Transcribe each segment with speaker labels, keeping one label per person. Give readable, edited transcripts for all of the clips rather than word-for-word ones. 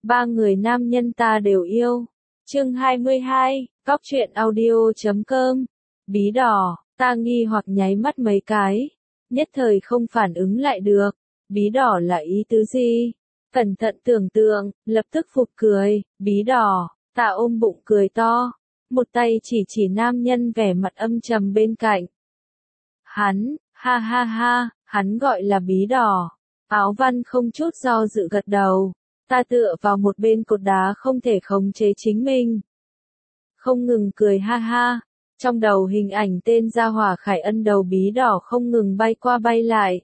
Speaker 1: Ba người nam nhân ta đều yêu. Chương 22, Cóc truyện audio.com. Bí đỏ, ta nghi hoặc nháy mắt mấy cái, nhất thời không phản ứng lại được. Bí đỏ là ý tứ gì? Cẩn thận tưởng tượng, lập tức phục cười. Bí đỏ, ta ôm bụng cười to, một tay chỉ nam nhân vẻ mặt âm trầm bên cạnh. Hắn, ha ha ha, hắn gọi là bí đỏ. Áo Văn không chút do dự gật đầu. Ta tựa vào một bên cột đá không thể khống chế chính mình. Không ngừng cười ha ha. Trong đầu hình ảnh tên gia hỏa Khải Ân đầu bí đỏ không ngừng bay qua bay lại.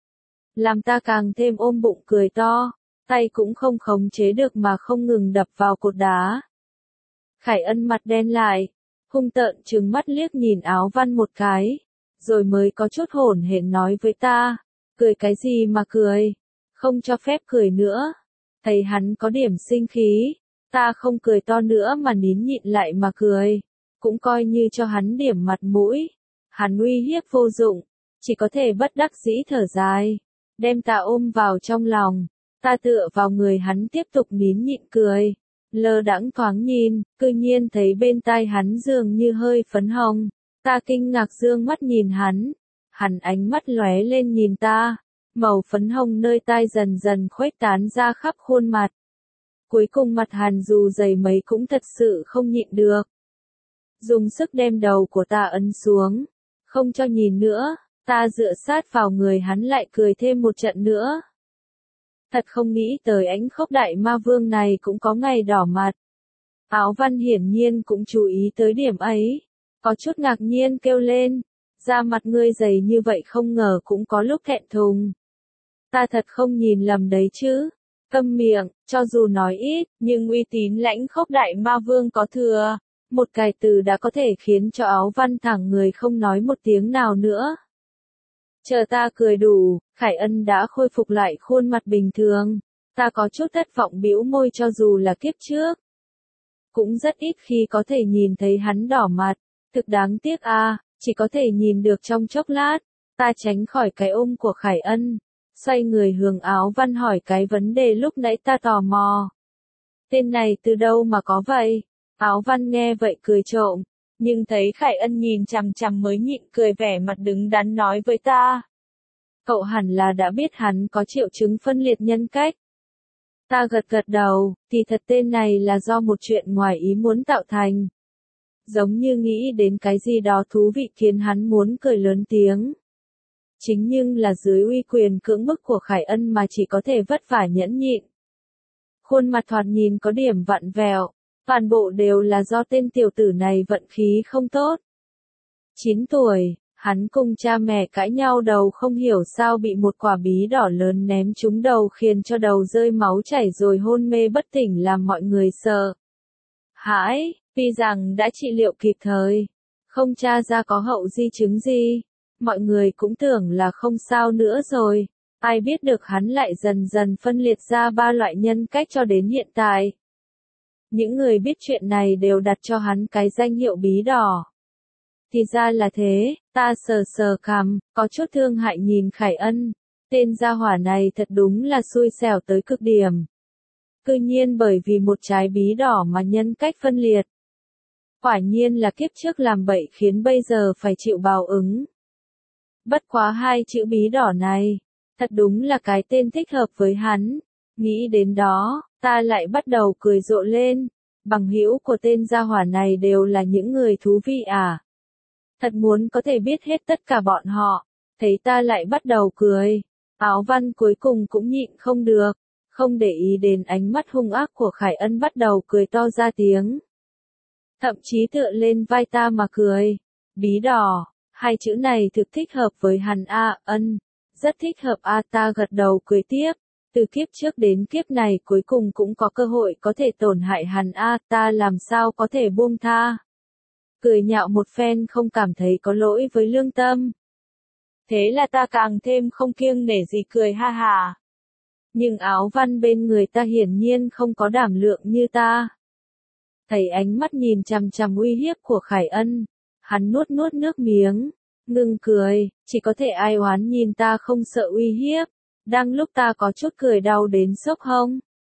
Speaker 1: Làm ta càng thêm ôm bụng cười to, tay cũng không khống chế được mà không ngừng đập vào cột đá. Khải Ân mặt đen lại, hung tợn trừng mắt liếc nhìn Áo Văn một cái, rồi mới có chút hỗn hển nói với ta, cười cái gì mà cười, không cho phép cười nữa. Thấy hắn có điểm sinh khí, ta không cười to nữa mà nín nhịn lại mà cười, cũng coi như cho hắn điểm mặt mũi. Hắn uy hiếp vô dụng, chỉ có thể bất đắc dĩ thở dài, đem ta ôm vào trong lòng. Ta tựa vào người hắn tiếp tục nín nhịn cười, lơ đãng thoáng nhìn, cư nhiên thấy bên tai hắn dường như hơi phấn hồng. Ta kinh ngạc dương mắt nhìn hắn ánh mắt lóe lên nhìn ta, màu phấn hồng nơi tai dần dần khuếch tán ra khắp khuôn mặt. Cuối cùng mặt hắn dù dày mấy cũng thật sự không nhịn được. Dùng sức đem đầu của ta ấn xuống, không cho nhìn nữa, ta dựa sát vào người hắn lại cười thêm một trận nữa. Thật không nghĩ tới ánh khốc đại ma vương này cũng có ngày đỏ mặt. Áo Văn hiển nhiên cũng chú ý tới điểm ấy, có chút ngạc nhiên kêu lên, da mặt ngươi dày như vậy không ngờ cũng có lúc thẹn thùng. Ta thật không nhìn lầm đấy chứ. Câm miệng, cho dù nói ít, nhưng uy tín lãnh khốc đại ma vương có thừa. Một cái từ đã có thể khiến cho Áo Văn thẳng người không nói một tiếng nào nữa. Chờ ta cười đủ, Khải Ân đã khôi phục lại khuôn mặt bình thường. Ta có chút thất vọng bĩu môi cho dù là kiếp trước. Cũng rất ít khi có thể nhìn thấy hắn đỏ mặt. Thực đáng tiếc a, chỉ có thể nhìn được trong chốc lát. Ta tránh khỏi cái ôm của Khải Ân, xoay người hướng Áo Văn hỏi cái vấn đề lúc nãy ta tò mò. Tên này từ đâu mà có vậy? Áo Văn nghe vậy cười trộm, nhưng thấy Khải Ân nhìn chằm chằm mới nhịn cười vẻ mặt đứng đắn nói với ta. Cậu hẳn là đã biết hắn có triệu chứng phân liệt nhân cách. Ta gật đầu, thì thật tên này là do một chuyện ngoài ý muốn tạo thành. Giống như nghĩ đến cái gì đó thú vị khiến hắn muốn cười lớn tiếng. Chính nhưng là dưới uy quyền cưỡng bức của Khải Ân mà chỉ có thể vất vả nhẫn nhịn. Khuôn mặt thoạt nhìn có điểm vặn vẹo, toàn bộ đều là do tên tiểu tử này vận khí không tốt. 9 tuổi, hắn cùng cha mẹ cãi nhau đầu không hiểu sao bị một quả bí đỏ lớn ném trúng đầu khiến cho đầu rơi máu chảy rồi hôn mê bất tỉnh làm mọi người sợ hãi, tuy rằng đã trị liệu kịp thời, không tra ra có hậu di chứng gì. Mọi người cũng tưởng là không sao nữa rồi, ai biết được hắn lại dần dần phân liệt ra 3 loại nhân cách cho đến hiện tại. Những người biết chuyện này đều đặt cho hắn cái danh hiệu bí đỏ. Thì ra là thế, ta sờ cằm, có chút thương hại nhìn Khải Ân, tên gia hỏa này thật đúng là xui xẻo tới cực điểm. Cư nhiên bởi vì một trái bí đỏ mà nhân cách phân liệt. Quả nhiên là kiếp trước làm bậy khiến bây giờ phải chịu báo ứng. Bất quá 2 chữ bí đỏ này, thật đúng là cái tên thích hợp với hắn. Nghĩ đến đó, ta lại bắt đầu cười rộ lên. Bằng hữu của tên gia hỏa này đều là những người thú vị à? Thật muốn có thể biết hết tất cả bọn họ. Thấy ta lại bắt đầu cười. Áo Văn cuối cùng cũng nhịn không được, không để ý đến ánh mắt hung ác của Khải Ân bắt đầu cười to ra tiếng. Thậm chí tựa lên vai ta mà cười. Bí đỏ. 2 chữ này thực thích hợp với hắn a, Ân, rất thích hợp a, ta gật đầu cười tiếp. Từ kiếp trước đến kiếp này cuối cùng cũng có cơ hội có thể tổn hại hắn a, ta làm sao có thể buông tha. Cười nhạo một phen không cảm thấy có lỗi với lương tâm. Thế là ta càng thêm không kiêng nể gì cười ha hà. Nhưng Áo Văn bên người ta hiển nhiên không có đảm lượng như ta. Thấy ánh mắt nhìn chằm chằm uy hiếp của Khải Ân. Hắn nuốt nước miếng, ngừng cười, chỉ có thể ai oán nhìn ta không sợ uy hiếp. Đang lúc ta có chút cười đau đến sốc hông,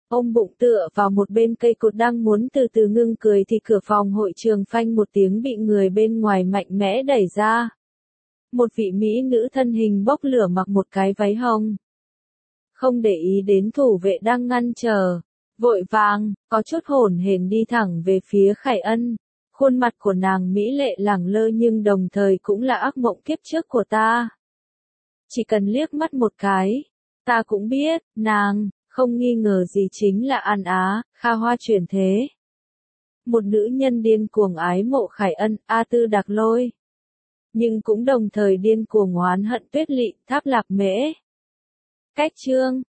Speaker 1: Ôm bụng tựa vào một bên cây cột đang muốn từ từ ngưng cười thì cửa phòng hội trường phanh một tiếng bị người bên ngoài mạnh mẽ đẩy ra. Một vị mỹ nữ thân hình bốc lửa mặc một cái váy hồng. Không để ý đến thủ vệ đang ngăn chờ. Vội vàng, có chút hổn hển đi thẳng về phía Khải Ân. Khuôn mặt của nàng mỹ lệ lẳng lơ nhưng đồng thời cũng là ác mộng kiếp trước của ta. Chỉ cần liếc mắt một cái, ta cũng biết, nàng, không nghi ngờ gì chính là An Á, Kha Hoa chuyển thế. Một nữ nhân điên cuồng ái mộ Khải Ân, A Tư Đạc Lôi. Nhưng cũng đồng thời điên cuồng oán hận Tuyết Lị, Tháp Lạp Mễ. Cách chương